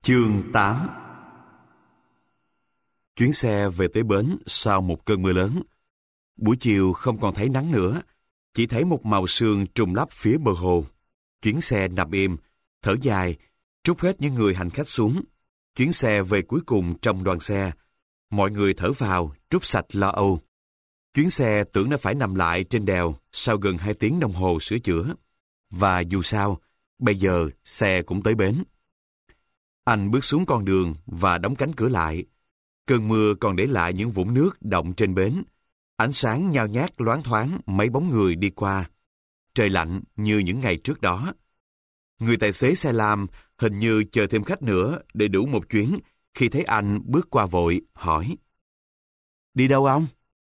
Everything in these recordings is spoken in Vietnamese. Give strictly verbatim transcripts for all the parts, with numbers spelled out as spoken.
Chương tám. Chuyến xe về tới bến sau một cơn mưa lớn. Buổi chiều không còn thấy nắng nữa, chỉ thấy một màu sương trùm lấp phía bờ hồ. Chuyến xe nằm im, thở dài, trút hết những người hành khách xuống. Chuyến xe về cuối cùng trong đoàn xe. Mọi người thở vào, trút sạch lo âu. Chuyến xe tưởng nó phải nằm lại trên đèo sau gần hai tiếng đồng hồ sửa chữa. Và dù sao, bây giờ xe cũng tới bến. Anh bước xuống con đường và đóng cánh cửa lại. Cơn mưa còn để lại những vũng nước đọng trên bến. Ánh sáng nhao nhát loáng thoáng mấy bóng người đi qua. Trời lạnh như những ngày trước đó. Người tài xế xe lam hình như chờ thêm khách nữa để đủ một chuyến khi thấy anh bước qua vội, hỏi: "Đi đâu ông?"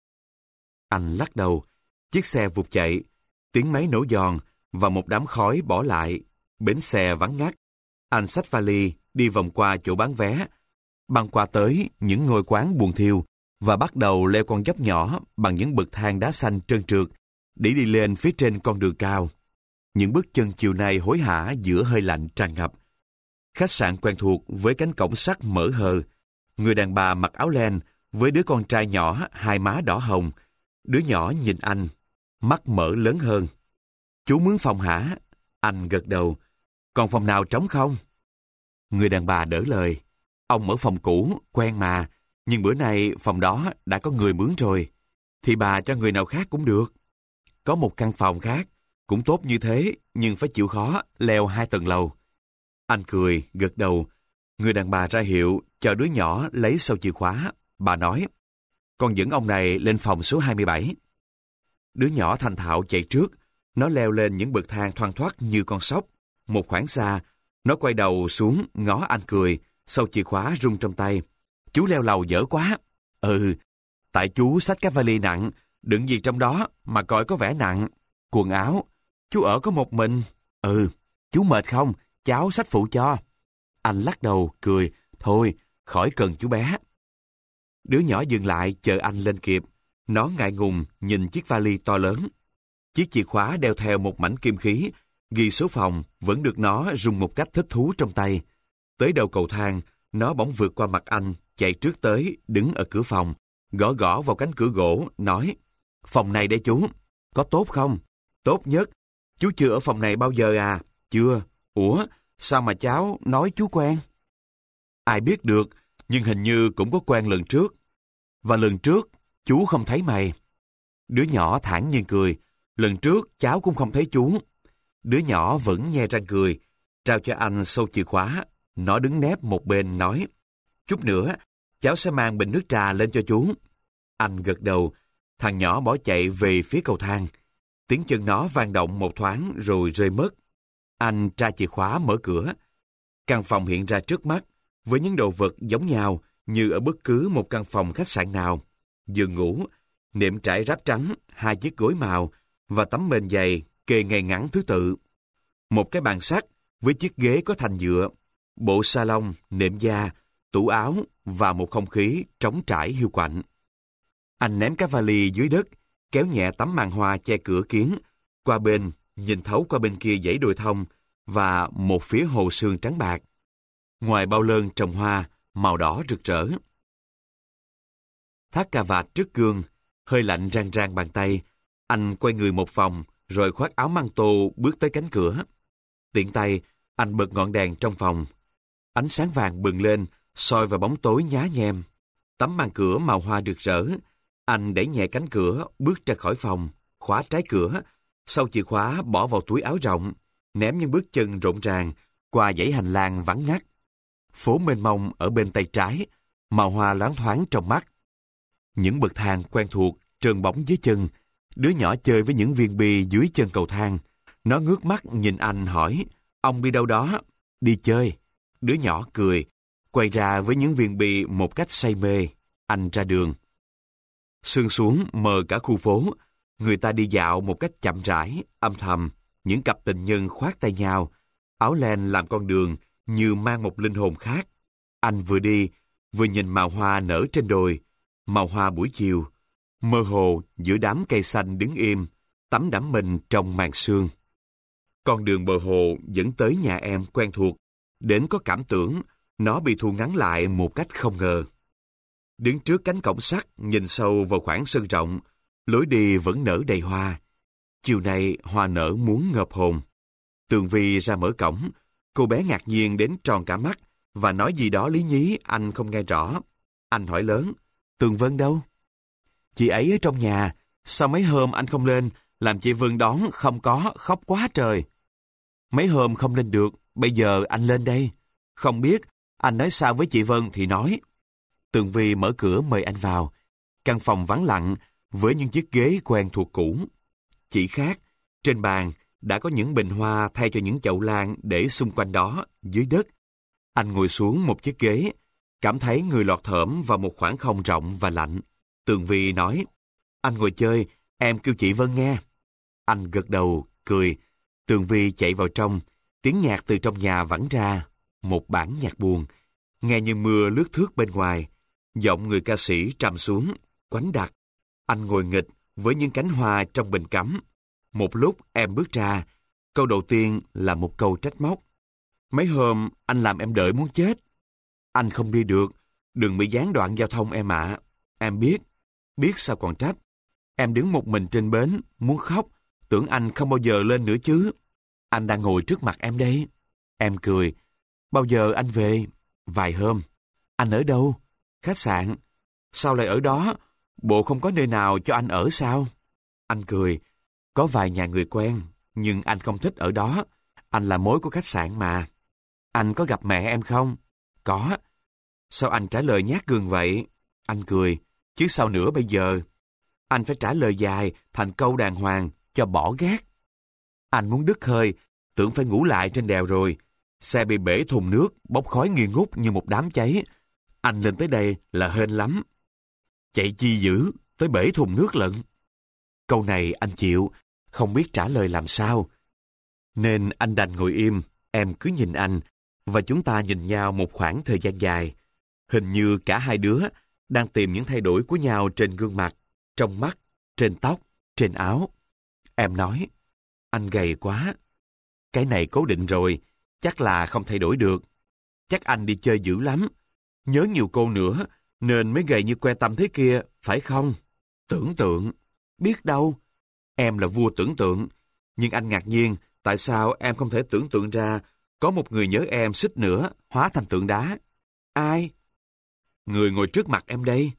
Anh lắc đầu. Chiếc xe vụt chạy, tiếng máy nổ giòn và một đám khói bỏ lại. Bến xe vắng ngắt. Anh xách vali đi vòng qua chỗ bán vé, băng qua tới những ngôi quán buồn thiêu và bắt đầu leo con dốc nhỏ bằng những bậc thang đá xanh trơn trượt để đi lên phía trên con đường cao. Những bước chân chiều nay hối hả giữa hơi lạnh tràn ngập. Khách sạn quen thuộc với cánh cổng sắt mở hờ. Người đàn bà mặc áo len với đứa con trai nhỏ hai má đỏ hồng. Đứa nhỏ nhìn anh, mắt mở lớn hơn. "Chú mướn phòng hả?" Anh gật đầu. "Còn phòng nào trống không?" Người đàn bà đỡ lời: "Ông ở phòng cũ, quen mà, nhưng bữa nay phòng đó đã có người mướn rồi. Thì bà cho người nào khác cũng được. Có một căn phòng khác, cũng tốt như thế, nhưng phải chịu khó leo hai tầng lầu." Anh cười, gật đầu. Người đàn bà ra hiệu cho đứa nhỏ lấy sâu chìa khóa. Bà nói: "Con dẫn ông này lên phòng số hai mươi bảy. Đứa nhỏ thành thạo chạy trước. Nó leo lên những bậc thang thoăn thoắt như con sóc. Một khoảng xa, nó quay đầu xuống ngó anh cười, sâu chìa khóa rung trong tay. "Chú leo lầu dở quá." "Ừ, tại chú xách cái vali nặng, đựng gì trong đó mà coi có vẻ nặng. Quần áo, chú ở có một mình." "Ừ, chú mệt không? Cháu xách phụ cho." Anh lắc đầu, cười. "Thôi, khỏi cần chú bé." Đứa nhỏ dừng lại chờ anh lên kịp. Nó ngại ngùng nhìn chiếc vali to lớn. Chiếc chìa khóa đeo theo một mảnh kim khí, ghi số phòng vẫn được nó rung một cách thích thú trong tay. Tới đầu cầu thang, nó bỗng vượt qua mặt anh, chạy trước tới, đứng ở cửa phòng, gõ gõ vào cánh cửa gỗ, nói: "Phòng này đây chú, có tốt không?" "Tốt nhất. Chú chưa ở phòng này bao giờ à?" "Chưa." "Ủa, sao mà cháu nói chú quen?" "Ai biết được, nhưng hình như cũng có quen lần trước. Và lần trước, chú không thấy mày." Đứa nhỏ thản nhiên cười. "Lần trước cháu cũng không thấy chú." Đứa nhỏ vẫn nhe răng cười, trao cho anh sâu chìa khóa. Nó đứng nép một bên nói: "Chút nữa, cháu sẽ mang bình nước trà lên cho chú." Anh gật đầu. Thằng nhỏ bỏ chạy về phía cầu thang. Tiếng chân nó vang động một thoáng rồi rơi mất. Anh tra chìa khóa mở cửa. Căn phòng hiện ra trước mắt với những đồ vật giống nhau như ở bất cứ một căn phòng khách sạn nào. Giường ngủ, nệm trải ráp trắng, hai chiếc gối màu và tấm mền dày kê ngay ngắn thứ tự. Một cái bàn sắt với chiếc ghế có thành nhựa, bộ salon, nệm da, tủ áo và một không khí trống trải hiu quạnh. Anh ném cái vali dưới đất, kéo nhẹ tấm màn hoa che cửa kiến, qua bên, nhìn thấu qua bên kia dãy đồi thông và một phía hồ sương trắng bạc. Ngoài bao lơn trồng hoa, màu đỏ rực rỡ. Thắt cà vạt trước gương, hơi lạnh rang rang bàn tay. Anh quay người một vòng, rồi khoác áo măng tô bước tới cánh cửa. Tiện tay, anh bật ngọn đèn trong phòng. Ánh sáng vàng bừng lên, soi vào bóng tối nhá nhem. Tấm màn cửa màu hoa rực rỡ. Anh đẩy nhẹ cánh cửa, bước ra khỏi phòng, khóa trái cửa, sau chìa khóa bỏ vào túi áo rộng, ném những bước chân rộn ràng qua dãy hành lang vắng ngắt. Phố mênh mông ở bên tay trái, màu hoa loáng thoáng trong mắt. Những bậc thang quen thuộc trơn bóng dưới chân. Đứa nhỏ chơi với những viên bi dưới chân cầu thang. Nó ngước mắt nhìn anh hỏi: "Ông đi đâu đó?" "Đi chơi." Đứa nhỏ cười, quay ra với những viên bi một cách say mê. Anh ra đường. Sương xuống mờ cả khu phố. Người ta đi dạo một cách chậm rãi, âm thầm. Những cặp tình nhân khoác tay nhau. Áo len làm con đường như mang một linh hồn khác. Anh vừa đi, vừa nhìn màu hoa nở trên đồi. Màu hoa buổi chiều. Mơ hồ giữa đám cây xanh đứng im, tắm đắm mình trong màn sương. Con đường bờ hồ dẫn tới nhà em quen thuộc, đến có cảm tưởng Nó bị thu ngắn lại một cách không ngờ. Đứng trước cánh cổng sắt, nhìn sâu vào khoảng sân rộng, lối đi vẫn nở đầy hoa. Chiều nay hoa nở muốn ngợp hồn. Tường Vi ra mở cổng, cô bé ngạc nhiên đến tròn cả mắt và nói gì đó lý nhí anh không nghe rõ. Anh hỏi lớn, Tường Vân đâu? Chị ấy ở trong nhà, sao mấy hôm anh không lên, làm chị Vân đón không có, khóc quá trời. Mấy hôm không lên được, bây giờ anh lên đây. Không biết, anh nói sao với chị Vân thì nói. Tường Vi mở cửa mời anh vào. Căn phòng vắng lặng với những chiếc ghế quen thuộc cũ. Chỉ khác, trên bàn đã có những bình hoa thay cho những chậu lan để xung quanh đó, dưới đất. Anh ngồi xuống một chiếc ghế, cảm thấy người lọt thởm vào một khoảng không rộng và lạnh. Tường Vi nói, anh ngồi chơi, em kêu chị Vân nghe. Anh gật đầu, cười. Tường Vi chạy vào trong, tiếng nhạc từ trong nhà vẳng ra, một bản nhạc buồn, nghe như mưa lướt thướt bên ngoài. Giọng người ca sĩ trầm xuống, quánh đặc. Anh ngồi nghịch với những cánh hoa trong bình cắm. Một lúc em bước ra, câu đầu tiên là một câu trách móc. Mấy hôm anh làm em đợi muốn chết. Anh không đi được, đừng bị gián đoạn giao thông em ạ. Em biết, biết sao còn trách. Em đứng một mình trên bến, muốn khóc, tưởng anh không bao giờ lên nữa chứ. Anh đang ngồi trước mặt em đây. Em cười, bao giờ anh về? Vài hôm. Anh ở đâu? Khách sạn. Sao lại ở đó? Bộ không có nơi nào cho anh ở sao? Anh cười, có vài nhà người quen, nhưng anh không thích ở đó. Anh là mối của khách sạn mà. Anh có gặp mẹ em không? Có. Sao anh trả lời nhát gường vậy? Anh cười, chứ sao nữa bây giờ? Anh phải trả lời dài thành câu đàng hoàng cho bỏ gác. Anh muốn đứt hơi, tưởng phải ngủ lại trên đèo rồi. Xe bị bể thùng nước, bốc khói nghi ngút như một đám cháy. Anh lên tới đây là hên lắm. Chạy chi dữ, tới bể thùng nước lận. Câu này anh chịu, không biết trả lời làm sao. Nên anh đành ngồi im, em cứ nhìn anh, và chúng ta nhìn nhau một khoảng thời gian dài. Hình như cả hai đứa đang tìm những thay đổi của nhau trên gương mặt, trong mắt, trên tóc, trên áo. Em nói, anh gầy quá. Cái này cố định rồi, chắc là không thay đổi được. Chắc anh đi chơi dữ lắm. Nhớ nhiều cô nữa, nên mới gầy như que tăm thế kia, phải không? Tưởng tượng. Biết đâu. Em là vua tưởng tượng. Nhưng anh ngạc nhiên, tại sao em không thể tưởng tượng ra có một người nhớ em xích nữa, hóa thành tượng đá? Ai? Người ngồi trước mặt em đây.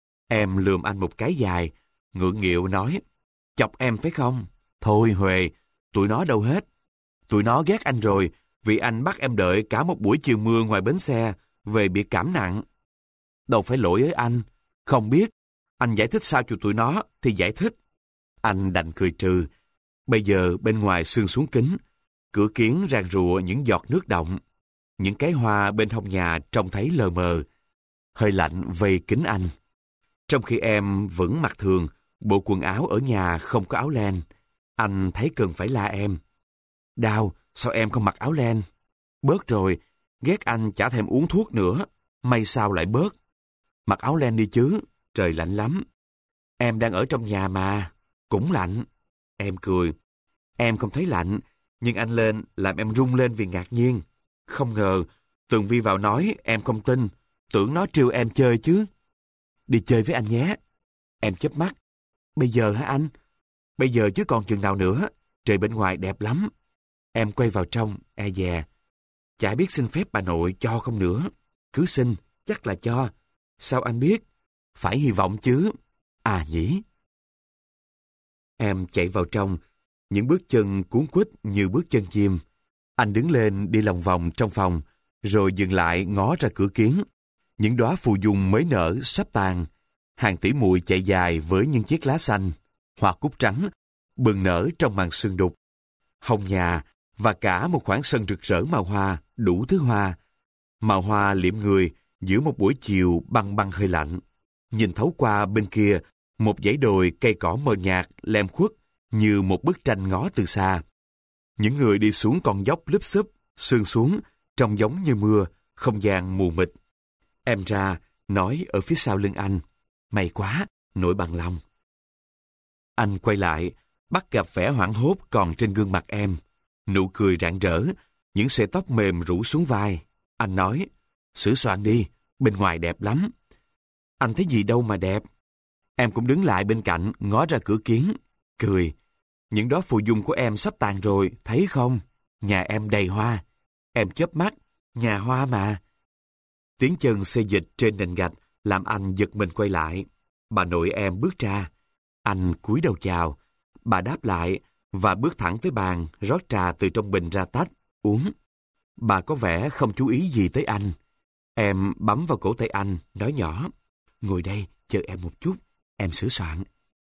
Em lườm anh một cái dài, ngượng nghịu nói, chọc em phải không? Thôi Huệ, tụi nó đâu hết. Tụi nó ghét anh rồi, vì anh bắt em đợi cả một buổi chiều mưa ngoài bến xe, về bị cảm nặng. Đâu phải lỗi với anh. Không biết, anh giải thích sao cho tụi nó thì giải thích. Anh đành cười trừ. Bây giờ bên ngoài sương xuống kính, cửa kiếng rang rụa những giọt nước động. Những cái hoa bên hông nhà trông thấy lờ mờ. Hơi lạnh vây kín anh. Trong khi em vẫn mặc thường, bộ quần áo ở nhà không có áo len, anh thấy cần phải la em. Đào, sao em không mặc áo len? Bớt rồi, ghét anh chả thèm uống thuốc nữa. May sao lại bớt. Mặc áo len đi chứ, trời lạnh lắm. Em đang ở trong nhà mà, cũng lạnh. Em cười. Em không thấy lạnh, nhưng anh lên làm em run lên vì ngạc nhiên. Không ngờ, Tường Vi vào nói em không tin, tưởng nó trêu em chơi chứ. Đi chơi với anh nhé. Em chớp mắt. Bây giờ hả anh? Bây giờ chứ còn chừng nào nữa, trời bên ngoài đẹp lắm. Em quay vào trong, e dè. Chả biết xin phép bà nội cho không nữa. Cứ xin, chắc là cho. Sao anh biết? Phải hy vọng chứ. À nhỉ? Em chạy vào trong, những bước chân cuốn quýt như bước chân chim. Anh đứng lên đi lòng vòng trong phòng, rồi dừng lại ngó ra cửa kiếng. Những đóa phù dung mới nở sắp tàn. Hàng tỷ muội chạy dài với những chiếc lá xanh, hoa cúc trắng, bừng nở trong màn sương đục. Hông nhà và cả một khoảng sân rực rỡ màu hoa, đủ thứ hoa. Màu hoa liệm người giữa một buổi chiều băng băng hơi lạnh. Nhìn thấu qua bên kia, một dãy đồi cây cỏ mờ nhạt, lem khuất như một bức tranh ngó từ xa. Những người đi xuống con dốc lúp xúp, sương xuống, trông giống như mưa, không gian mù mịt. Em ra, nói ở phía sau lưng anh, may quá, nỗi bằng lòng. Anh quay lại, bắt gặp vẻ hoảng hốt còn trên gương mặt em. Nụ cười rạng rỡ, những sợi tóc mềm rủ xuống vai. Anh nói, Sửa soạn đi, bên ngoài đẹp lắm. Anh thấy gì đâu mà đẹp. Em cũng đứng lại bên cạnh, ngó ra cửa kiếng, cười. Những đó phù dung của em sắp tàn rồi, thấy không? Nhà em đầy hoa. Em chớp mắt, nhà hoa mà. Tiếng chân xê dịch trên nền gạch làm anh giật mình quay lại. Bà nội em bước ra. Anh cúi đầu chào. Bà đáp lại và bước thẳng tới bàn, rót trà từ trong bình ra tách, uống. Bà có vẻ không chú ý gì tới anh. Em bấm vào cổ tay anh, nói nhỏ. Ngồi đây, chờ em một chút, em sửa soạn.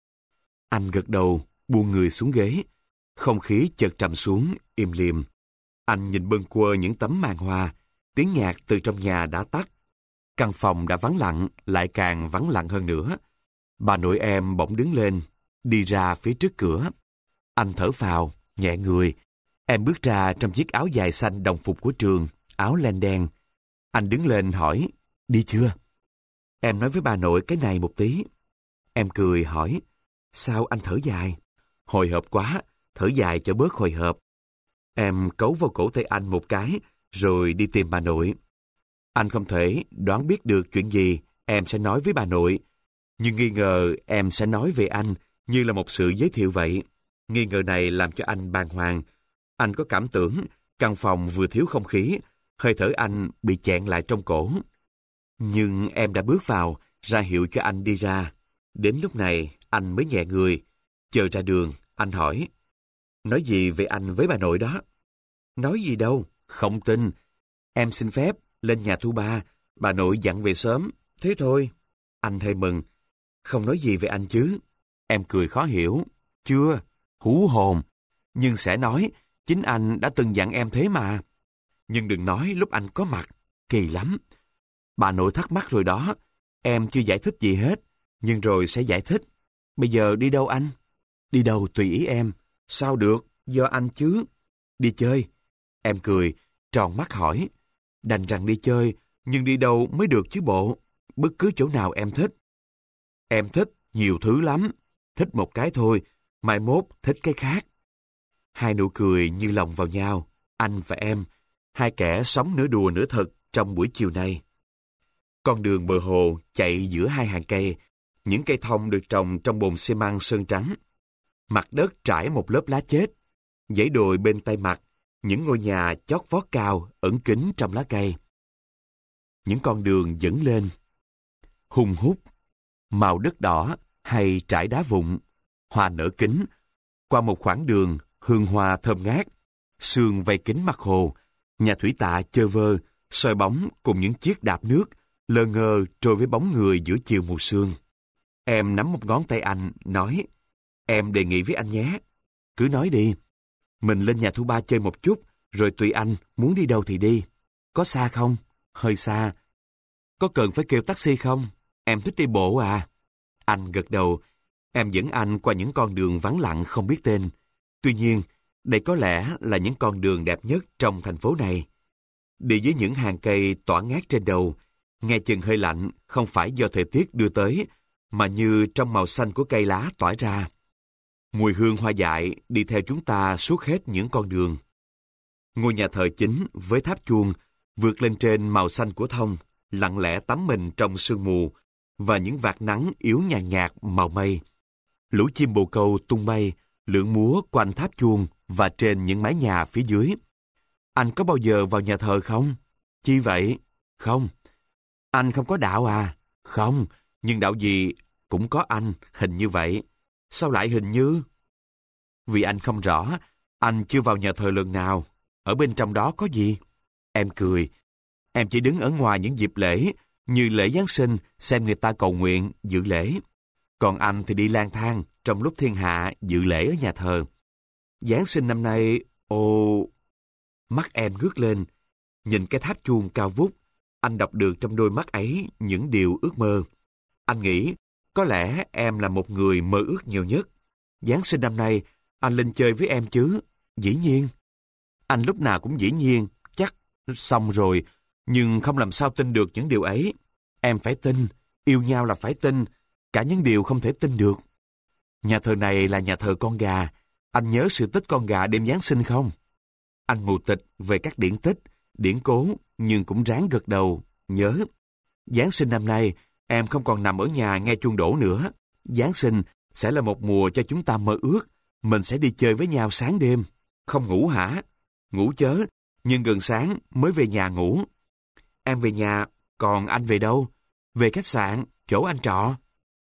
Anh gật đầu, buông người xuống ghế. Không khí chợt trầm xuống, im lìm. Anh nhìn bâng quơ những tấm màn hoa, tiếng nhạc từ trong nhà đã tắt. Căn phòng đã vắng lặng, lại càng vắng lặng hơn nữa. Bà nội em bỗng đứng lên, đi ra phía trước cửa. Anh thở phào, nhẹ người. Em bước ra trong chiếc áo dài xanh đồng phục của trường, áo len đen. Anh đứng lên hỏi, đi chưa? Em nói với bà nội cái này một tí. Em cười hỏi, sao anh thở dài? Hồi hộp quá, thở dài cho bớt hồi hộp. Em cấu vào cổ tay anh một cái, rồi đi tìm bà nội. Anh không thể đoán biết được chuyện gì em sẽ nói với bà nội, nhưng nghi ngờ em sẽ nói về anh như là một sự giới thiệu vậy. Nghi ngờ này làm cho anh bàng hoàng. Anh có cảm tưởng căn phòng vừa thiếu không khí, hơi thở anh bị chẹn lại trong cổ. Nhưng em đã bước vào, ra hiệu cho anh đi ra. Đến lúc này, anh mới nhẹ người. Chờ ra đường, anh hỏi, nói gì về anh với bà nội đó? Nói gì đâu, không tin. Em xin phép, lên nhà thu ba, bà nội dặn về sớm, thế thôi. Anh hơi mừng. Không nói gì về anh chứ? Em cười khó hiểu. Chưa, hú hồn. Nhưng sẽ nói, chính anh đã từng dặn em thế mà. Nhưng đừng nói lúc anh có mặt, kỳ lắm. Bà nội thắc mắc rồi đó, em chưa giải thích gì hết, nhưng rồi sẽ giải thích. Bây giờ đi đâu anh? Đi đâu tùy ý em. Sao được, do anh chứ. Đi chơi. Em cười, tròn mắt hỏi. Đành rằng đi chơi, nhưng đi đâu mới được chứ bộ. Bất cứ chỗ nào em thích. Em thích nhiều thứ lắm. Thích một cái thôi, mai mốt thích cái khác. Hai nụ cười như lòng vào nhau, anh và em, hai kẻ sống nửa đùa nửa thật trong buổi chiều nay. Con đường bờ hồ chạy giữa hai hàng cây, những cây thông được trồng trong bồn xi măng sơn trắng. Mặt đất trải một lớp lá chết, dãy đồi bên tay mặt, những ngôi nhà chót vót cao ẩn kín trong lá cây. Những con đường dẫn lên, hùng hút, màu đất đỏ hay trải đá vụn, hoa nở kín, qua một khoảng đường hương hoa thơm ngát, sương vây kín mặt hồ, nhà thủy tạ chơ vơ, soi bóng cùng những chiếc đạp nước, lơ ngơ trôi với bóng người giữa chiều mù sương. Em nắm một ngón tay anh, nói, em đề nghị với anh nhé. Cứ nói đi. Mình lên nhà thu ba chơi một chút, rồi tùy anh, muốn đi đâu thì đi. Có xa không? Hơi xa. Có cần phải kêu taxi không? Em thích đi bộ à? Anh gật đầu. Em dẫn anh qua những con đường vắng lặng không biết tên. Tuy nhiên, đây có lẽ là những con đường đẹp nhất trong thành phố này. Đi với những hàng cây tỏa ngát trên đầu, nghe chừng hơi lạnh, không phải do thời tiết đưa tới, mà như trong màu xanh của cây lá tỏa ra. Mùi hương hoa dại đi theo chúng ta suốt hết những con đường. Ngôi nhà thờ chính với tháp chuông vượt lên trên màu xanh của thông, lặng lẽ tắm mình trong sương mù và những vạt nắng yếu nhàn nhạt màu mây. Lũ chim bồ câu tung bay, lượn múa quanh tháp chuông và trên những mái nhà phía dưới. Anh có bao giờ vào nhà thờ không? Chi vậy? Không. Anh không có đạo à? Không, nhưng đạo gì cũng có anh, hình như vậy. Sao lại hình như? Vì anh không rõ, anh chưa vào nhà thờ lần nào. Ở bên trong đó có gì? Em cười. Em chỉ đứng ở ngoài những dịp lễ, như lễ Giáng sinh, xem người ta cầu nguyện, dự lễ. Còn anh thì đi lang thang, trong lúc thiên hạ dự lễ ở nhà thờ. Giáng sinh năm nay, ồ... Mắt em ngước lên, nhìn cái tháp chuông cao vút, anh đọc được trong đôi mắt ấy những điều ước mơ. Anh nghĩ, có lẽ em là một người mơ ước nhiều nhất. Giáng sinh năm nay, anh lên chơi với em chứ? Dĩ nhiên. Anh lúc nào cũng dĩ nhiên, chắc, xong rồi, nhưng không làm sao tin được những điều ấy. Em phải tin, yêu nhau là phải tin, cả những điều không thể tin được. Nhà thờ này là nhà thờ con gà. Anh nhớ sự tích con gà đêm Giáng sinh không? Anh mù tịch về các điển tích, điển cố, nhưng cũng ráng gật đầu. nhớ. Giáng sinh năm nay, em không còn nằm ở nhà nghe chuông đổ nữa. Giáng sinh sẽ là một mùa cho chúng ta mơ ước. Mình sẽ đi chơi với nhau sáng đêm. Không ngủ hả? Ngủ chớ, nhưng gần sáng mới về nhà ngủ. Em về nhà, còn anh về đâu? Về khách sạn, chỗ anh trọ.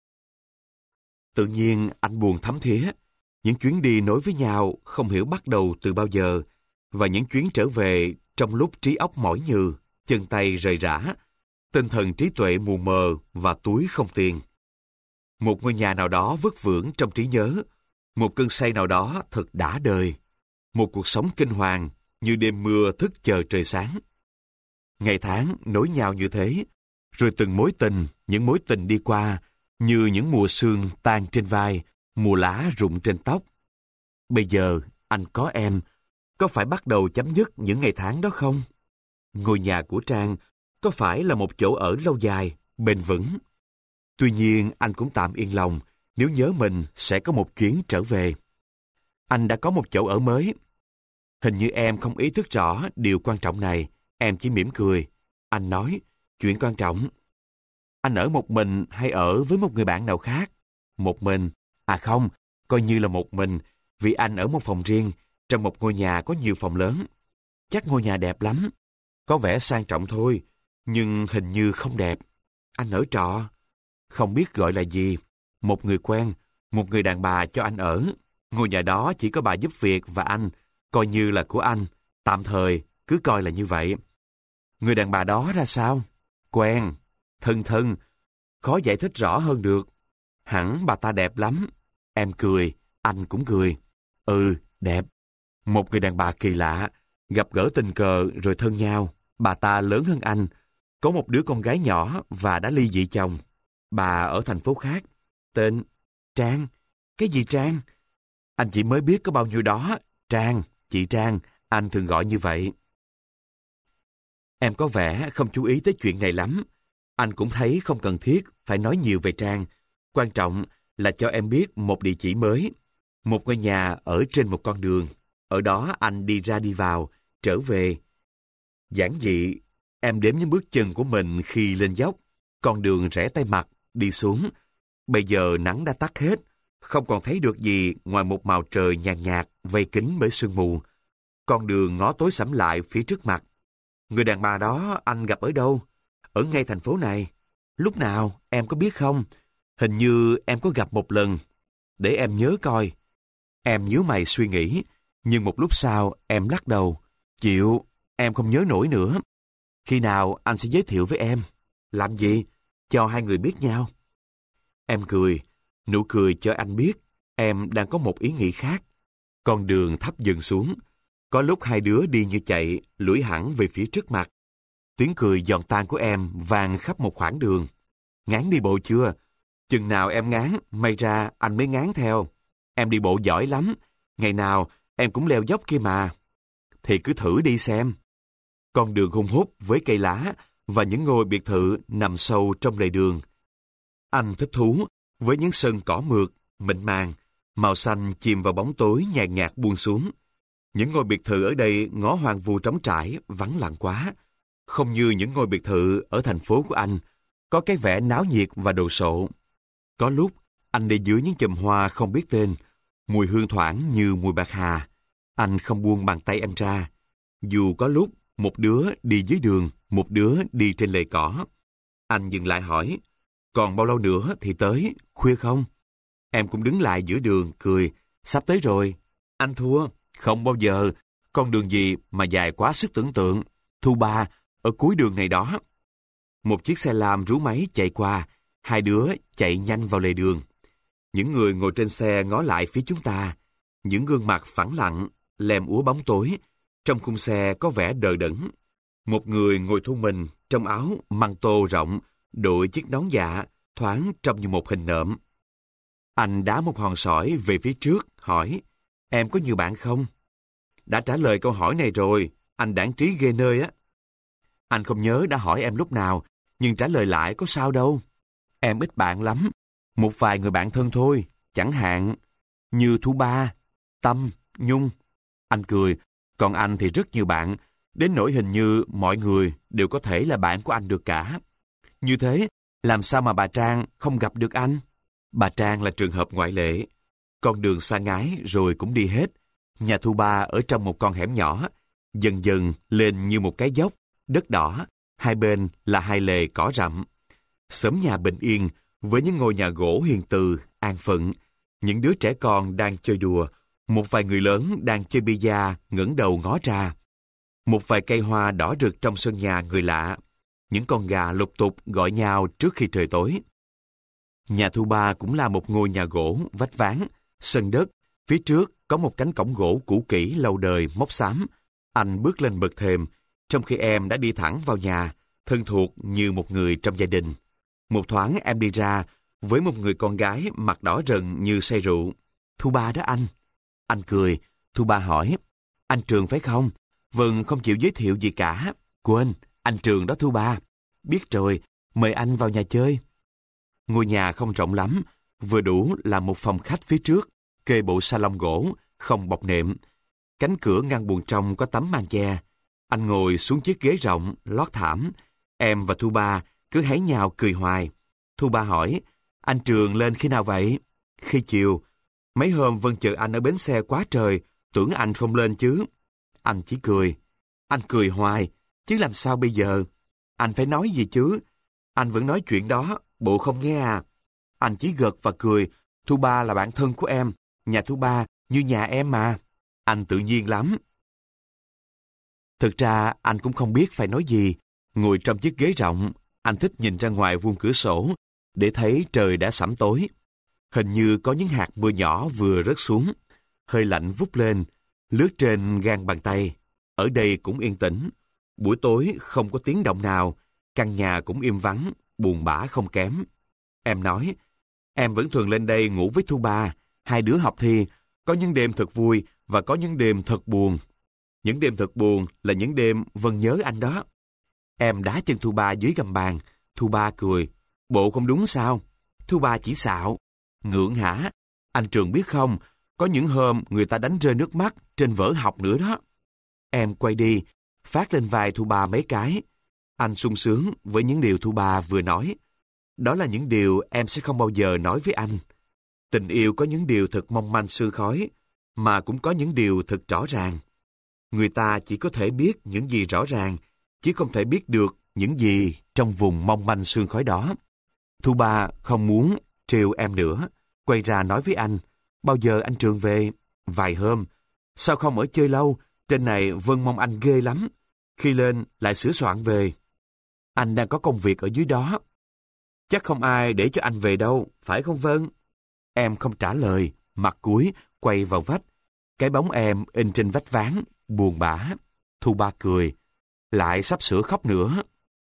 Tự nhiên anh buồn thấm thía. Những chuyến đi nối với nhau không hiểu bắt đầu từ bao giờ, và những chuyến trở về trong lúc trí óc mỏi nhừ, chân tay rời rã, tinh thần trí tuệ mù mờ và túi không tiền. Một ngôi nhà nào đó vất vưởng trong trí nhớ, một cơn say nào đó thật đã đời, một cuộc sống kinh hoàng như đêm mưa thức chờ trời sáng. Ngày tháng nối nhau như thế, rồi từng mối tình, những mối tình đi qua, như những mùa sương tan trên vai, mùa lá rụng trên tóc. Bây giờ, anh có em, có phải bắt đầu chấm dứt những ngày tháng đó không? Ngôi nhà của Trang có phải là một chỗ ở lâu dài, bền vững? Tuy nhiên, anh cũng tạm yên lòng nếu nhớ mình sẽ có một chuyến trở về. Anh đã có một chỗ ở mới. Hình như em không ý thức rõ điều quan trọng này, em chỉ mỉm cười. Anh nói, chuyện quan trọng. Anh ở một mình hay ở với một người bạn nào khác? Một mình. À không, coi như là một mình, vì anh ở một phòng riêng, trong một ngôi nhà có nhiều phòng lớn. Chắc ngôi nhà đẹp lắm. Có vẻ sang trọng thôi, nhưng hình như không đẹp. Anh ở trọ. Không biết gọi là gì. Một người quen, một người đàn bà cho anh ở. Ngôi nhà đó chỉ có bà giúp việc và anh, coi như là của anh. Tạm thời, cứ coi là như vậy. Người đàn bà đó ra sao? Quen, thân thân, khó giải thích rõ hơn được. Hẳn bà ta đẹp lắm. Em cười, anh cũng cười. Ừ, đẹp. Một người đàn bà kỳ lạ, gặp gỡ tình cờ rồi thân nhau. Bà ta lớn hơn anh, có một đứa con gái nhỏ và đã ly dị chồng. Bà ở thành phố khác. Tên Trang. Cái gì Trang? Anh chỉ mới biết có bao nhiêu đó. Trang, chị Trang, anh thường gọi như vậy. Em có vẻ không chú ý tới chuyện này lắm. Anh cũng thấy không cần thiết phải nói nhiều về Trang. Quan trọng là cho em biết một địa chỉ mới. Một ngôi nhà ở trên một con đường. Ở đó anh đi ra đi vào, trở về. Giản dị, em đếm những bước chân của mình khi lên dốc. Con đường rẽ tay mặt, đi xuống. Bây giờ nắng đã tắt hết, không còn thấy được gì ngoài một màu trời nhàn nhạt, vây kín bởi sương mù. Con đường ngó tối sẫm lại phía trước mặt. Người đàn bà đó anh gặp ở đâu? Ở ngay thành phố này. Lúc nào, em có biết không? Hình như em có gặp một lần. Để em nhớ coi. Em nhíu mày suy nghĩ, nhưng một lúc sau em lắc đầu. Chịu, em không nhớ nổi nữa. Khi nào anh sẽ giới thiệu với em? Làm gì? Cho hai người biết nhau. Em cười, nụ cười cho anh biết em đang có một ý nghĩ khác. Con đường thấp dần xuống. Có lúc hai đứa đi như chạy, lủi hẳn về phía trước mặt. Tiếng cười giòn tan của em vang khắp một khoảng đường. Ngán đi bộ chưa? Chừng nào em ngán, may ra anh mới ngán theo. Em đi bộ giỏi lắm. Ngày nào em cũng leo dốc kia mà. Thì cứ thử đi xem. Con đường hun hút với cây lá và những ngôi biệt thự nằm sâu trong lề đường. Anh thích thú với những sân cỏ mượt, mịn màng, màu xanh chìm vào bóng tối nhàn nhạt buông xuống. Những ngôi biệt thự ở đây ngó hoang vu trống trải, vắng lặng quá. Không như những ngôi biệt thự ở thành phố của anh, có cái vẻ náo nhiệt và đồ sộ. Có lúc, anh đi dưới những chùm hoa không biết tên, mùi hương thoảng như mùi bạc hà. Anh không buông bàn tay em ra. Dù có lúc, một đứa đi dưới đường, một đứa đi trên lề cỏ. Anh dừng lại hỏi, còn bao lâu nữa thì tới, khuya không? Em cũng đứng lại giữa đường, cười, sắp tới rồi. Anh thua, không bao giờ, con đường gì mà dài quá sức tưởng tượng. Thu Ba, ở cuối đường này đó. Một chiếc xe lam rú máy chạy qua, hai đứa chạy nhanh vào lề đường. Những người ngồi trên xe ngó lại phía chúng ta, những gương mặt phẳng lặng, lem úa bóng tối. Trong khung xe có vẻ đờ đẫn. Một người ngồi thu mình trong áo măng tô rộng, đội chiếc nón dạ, thoáng trông như một hình nộm. Anh đá một hòn sỏi về phía trước, hỏi, em có nhiều bạn không? Đã trả lời câu hỏi này rồi, anh đãng trí ghê nơi á. Anh không nhớ đã hỏi em lúc nào, nhưng trả lời lại có sao đâu. Em ít bạn lắm, một vài người bạn thân thôi, chẳng hạn như Thu Ba, Tâm, Nhung. Anh cười, còn anh thì rất nhiều bạn, đến nỗi hình như mọi người đều có thể là bạn của anh được cả. Như thế, làm sao mà bà Trang không gặp được anh? Bà Trang là trường hợp ngoại lệ. Con đường xa ngái rồi cũng đi hết. Nhà Thu Ba ở trong một con hẻm nhỏ, dần dần lên như một cái dốc, đất đỏ, hai bên là hai lề cỏ rậm. Xóm nhà bình yên, với những ngôi nhà gỗ hiền từ, an phận, những đứa trẻ con đang chơi đùa, một vài người lớn đang chơi bida ngẩng đầu ngó ra. Một vài cây hoa đỏ rực trong sân nhà người lạ. Những con gà lục tục gọi nhau trước khi trời tối. Nhà Thu Ba cũng là một ngôi nhà gỗ, vách ván, sân đất. Phía trước có một cánh cổng gỗ cũ kỹ lâu đời, mốc xám. Anh bước lên bậc thềm, trong khi em đã đi thẳng vào nhà, thân thuộc như một người trong gia đình. Một thoáng em đi ra với một người con gái mặt đỏ rần như say rượu. Thu Ba đó anh. Anh cười. Thu Ba hỏi, anh Trường phải không? Vâng, không chịu giới thiệu gì cả. Quên, anh Trường đó Thu Ba. Biết rồi, mời anh vào nhà chơi. Ngôi nhà không rộng lắm, vừa đủ là một phòng khách phía trước, kê bộ salon gỗ, không bọc nệm. Cánh cửa ngăn buồng trong có tấm màn che. Anh ngồi xuống chiếc ghế rộng, lót thảm. Em và Thu Ba cứ háy nhào cười hoài. Thu Ba hỏi, anh Trường lên khi nào vậy? Khi chiều. Mấy hôm Vân chờ anh ở bến xe quá trời, tưởng anh không lên chứ. Anh chỉ cười. Anh cười hoài, chứ làm sao bây giờ? Anh phải nói gì chứ? Anh vẫn nói chuyện đó, bộ không nghe à? Anh chỉ gật và cười. Thu Ba là bạn thân của em, nhà Thu Ba như nhà em mà. Anh tự nhiên lắm. Thực ra anh cũng không biết phải nói gì. Ngồi trong chiếc ghế rộng, anh thích nhìn ra ngoài vuông cửa sổ, để thấy trời đã sẫm tối. Hình như có những hạt mưa nhỏ vừa rớt xuống, hơi lạnh vút lên, lướt trên gang bàn tay. Ở đây cũng yên tĩnh. Buổi tối không có tiếng động nào, căn nhà cũng im vắng, buồn bã không kém. Em nói, em vẫn thường lên đây ngủ với Thu Ba. Hai đứa học thi, có những đêm thật vui và có những đêm thật buồn. Những đêm thật buồn là những đêm Vân nhớ anh đó. Em đá chân Thu Ba dưới gầm bàn. Thu Ba cười. Bộ không đúng sao? Thu Ba chỉ xạo. Ngượng hả? Anh Trường biết không, có những hôm người ta đánh rơi nước mắt trên vở học nữa đó. Em quay đi, phát lên vai Thu Ba mấy cái. Anh sung sướng với những điều Thu Ba vừa nói. Đó là những điều em sẽ không bao giờ nói với anh. Tình yêu có những điều thật mong manh sương khói, mà cũng có những điều thật rõ ràng. Người ta chỉ có thể biết những gì rõ ràng, chứ không thể biết được những gì trong vùng mong manh sương khói đó. Thu Ba không muốn trêu em nữa, quay ra nói với anh, bao giờ anh Trường về? Vài hôm. Sao không ở chơi lâu? Trên này Vân mong anh ghê lắm. Khi lên lại sửa soạn về. Anh đang có công việc ở dưới đó. Chắc không ai để cho anh về đâu, phải không Vân? Em không trả lời, mặt cúi, quay vào vách. Cái bóng em in trên vách ván, buồn bã. Thu Ba cười, lại sắp sửa khóc nữa.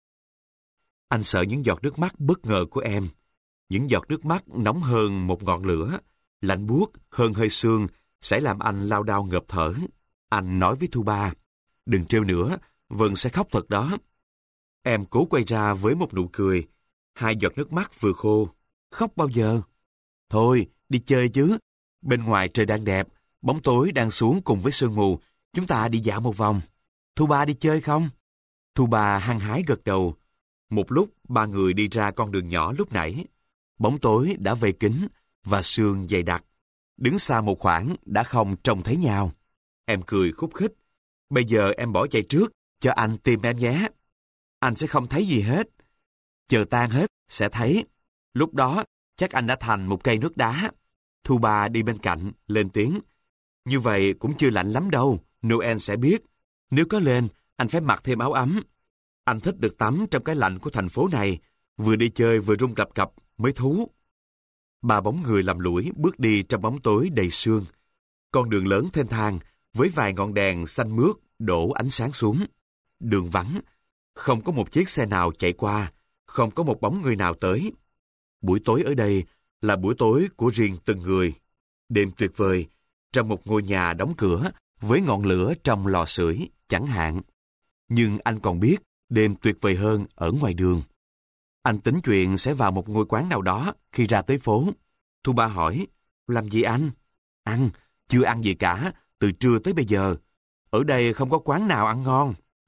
Anh sợ những giọt nước mắt bất ngờ của em. Những giọt nước mắt nóng hơn một ngọn lửa, lạnh buốt hơn hơi sương, sẽ làm anh lao đao ngợp thở. Anh nói với Thu Ba, đừng trêu nữa, Vân sẽ khóc thật đó. Em cố quay ra với một nụ cười. Hai giọt nước mắt vừa khô. Khóc bao giờ? Thôi, đi chơi chứ. Bên ngoài trời đang đẹp, bóng tối đang xuống cùng với sương mù. Chúng ta đi dạo một vòng. Thu Ba đi chơi không? Thu Ba hăng hái gật đầu. Một lúc, ba người đi ra con đường nhỏ lúc nãy. Bóng tối đã vây kín và sương dày đặc. Đứng xa một khoảng đã không trông thấy nhau. Em cười khúc khích. Bây giờ em bỏ chạy trước, cho anh tìm em nhé. Anh sẽ không thấy gì hết. Chờ tan hết, sẽ thấy. Lúc đó, chắc anh đã thành một cây nước đá. Thu Ba đi bên cạnh, lên tiếng. Như vậy cũng chưa lạnh lắm đâu, Noel sẽ biết. Nếu có lên, anh phải mặc thêm áo ấm. Anh thích được tắm trong cái lạnh của thành phố này, vừa đi chơi vừa rung lập cập mới thú. Ba bóng người lầm lũi bước đi trong bóng tối đầy sương. Con đường lớn thênh thang với vài ngọn đèn xanh mướt đổ ánh sáng xuống. Đường vắng, không có một chiếc xe nào chạy qua, không có một bóng người nào tới. Buổi tối ở đây là buổi tối của riêng từng người. Đêm tuyệt vời, trong một ngôi nhà đóng cửa với ngọn lửa trong lò sưởi chẳng hạn. Nhưng anh còn biết đêm tuyệt vời hơn ở ngoài đường. Anh tính chuyện sẽ vào một ngôi quán nào đó khi ra tới phố. Thu Ba hỏi, làm gì anh? Ăn, chưa ăn gì cả, từ trưa tới bây giờ. Ở đây không có quán nào ăn ngon.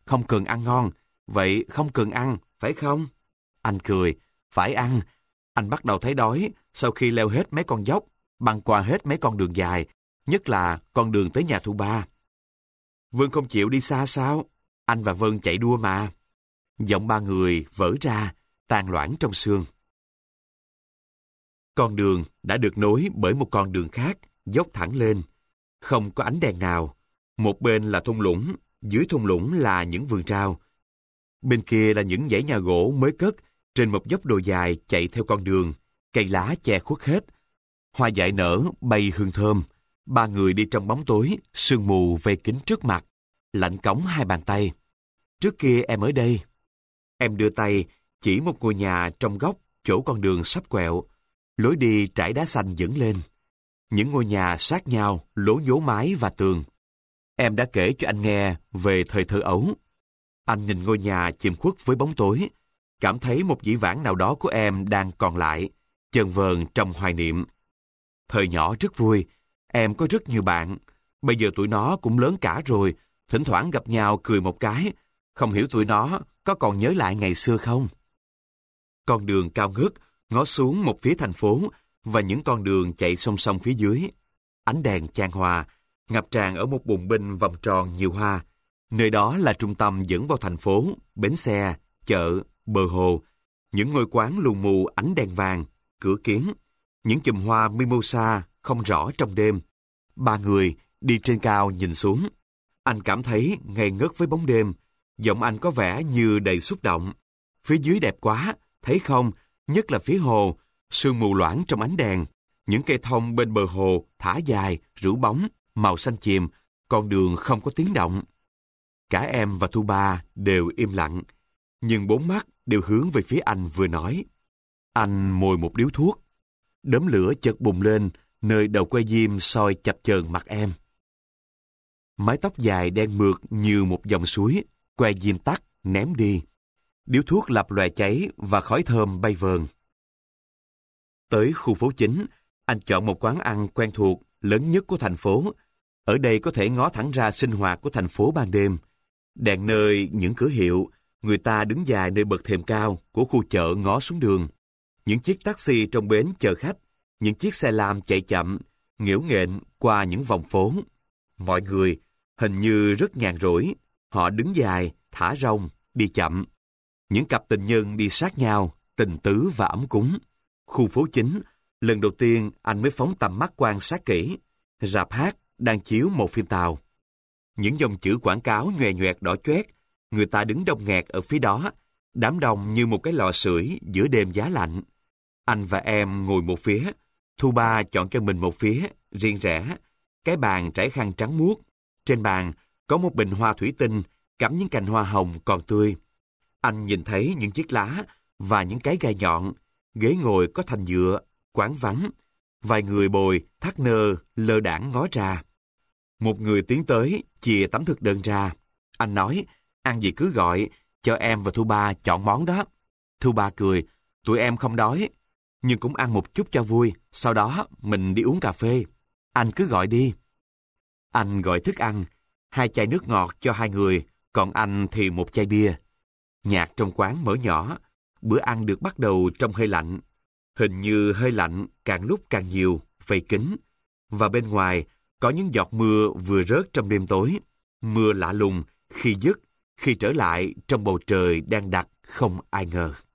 không cần ăn ngon. Vậy không cần ăn, phải không? Anh cười, phải ăn. Anh bắt đầu thấy đói sau khi leo hết mấy con dốc, băng qua hết mấy con đường dài, nhất là con đường tới nhà Thu Ba. Vân không chịu đi xa sao? Anh và Vân chạy đua mà. Giọng ba người vỡ ra, tan loãng trong xương. Con đường đã được nối bởi một con đường khác, dốc thẳng lên. Không có ánh đèn nào. Một bên là thung lũng, dưới thung lũng là những vườn rau. Bên kia là những dãy nhà gỗ mới cất, trên một dốc đồi dài chạy theo con đường, cây lá che khuất hết. Hoa dại nở, bay hương thơm. Ba người đi trong bóng tối, sương mù vây kín trước mặt, lạnh cống hai bàn tay. Trước kia em ở đây. Em đưa tay, chỉ một ngôi nhà trong góc, chỗ con đường sắp quẹo. Lối đi trải đá xanh dẫn lên. Những ngôi nhà sát nhau, lố nhố mái và tường. Em đã kể cho anh nghe về thời thơ ấu. Anh nhìn ngôi nhà chìm khuất với bóng tối, cảm thấy một dĩ vãng nào đó của em đang còn lại, chờn vờn trong hoài niệm. Thời nhỏ rất vui, em có rất nhiều bạn. Bây giờ tụi nó cũng lớn cả rồi, thỉnh thoảng gặp nhau cười một cái. Không hiểu tụi nó có còn nhớ lại ngày xưa không? Con đường cao ngất, ngó xuống một phía thành phố, và những con đường chạy song song phía dưới. Ánh đèn chan hòa, ngập tràn ở một bùng binh vòng tròn nhiều hoa. Nơi đó là trung tâm dẫn vào thành phố, bến xe, chợ, bờ hồ, những ngôi quán lù mù ánh đèn vàng, cửa kiến, những chùm hoa mimosa không rõ trong đêm. Ba người đi trên cao nhìn xuống. Anh cảm thấy ngây ngất với bóng đêm, giọng anh có vẻ như đầy xúc động. Phía dưới đẹp quá, thấy không, nhất là phía hồ, sương mù loãng trong ánh đèn, những cây thông bên bờ hồ thả dài, rủ bóng, màu xanh chìm, con đường không có tiếng động. Cả em và Thu Ba đều im lặng, nhưng bốn mắt đều hướng về phía anh vừa nói. Anh mồi một điếu thuốc. Đốm lửa chợt bùng lên, nơi đầu que diêm soi chập chờn mặt em. Mái tóc dài đen mượt như một dòng suối, que diêm tắt, ném đi. Điếu thuốc lập lòe cháy và khói thơm bay vờn. Tới khu phố chính, anh chọn một quán ăn quen thuộc, lớn nhất của thành phố. Ở đây có thể ngó thẳng ra sinh hoạt của thành phố ban đêm. Đèn nơi những cửa hiệu, người ta đứng dài nơi bậc thềm cao của khu chợ ngó xuống đường. Những chiếc taxi trong bến chờ khách, những chiếc xe lam chạy chậm, nghễu nghện qua những vòng phố. Mọi người hình như rất nhàn rỗi, họ đứng dài, thả rông, đi chậm. Những cặp tình nhân đi sát nhau, tình tứ và ấm cúng. Khu phố chính, lần đầu tiên anh mới phóng tầm mắt quan sát kỹ. Rạp hát đang chiếu một phim Tàu. Những dòng chữ quảng cáo nhoè nhoẹt đỏ choét, người ta đứng đông nghẹt ở phía đó, đám đông như một cái lò sưởi giữa đêm giá lạnh. Anh và em ngồi một phía, Thu Ba chọn cho mình một phía, riêng rẽ. Cái bàn trải khăn trắng muốt. Trên bàn có một bình hoa thủy tinh cắm những cành hoa hồng còn tươi. Anh nhìn thấy những chiếc lá và những cái gai nhọn, ghế ngồi có thành nhựa, quán vắng. Vài người bồi, thắt nơ, lơ đãng ngó ra. Một người tiến tới, chìa tấm thực đơn ra. Anh nói, ăn gì cứ gọi, cho em và Thu Ba chọn món đó. Thu Ba cười, tụi em không đói, nhưng cũng ăn một chút cho vui, sau đó mình đi uống cà phê. Anh cứ gọi đi. Anh gọi thức ăn, hai chai nước ngọt cho hai người, còn anh thì một chai bia. Nhạc trong quán mở nhỏ, bữa ăn được bắt đầu trong hơi lạnh. Hình như hơi lạnh càng lúc càng nhiều, vây kín. Và bên ngoài có những giọt mưa vừa rớt trong đêm tối. Mưa lạ lùng, khi dứt, khi trở lại trong bầu trời đang đặc không ai ngờ.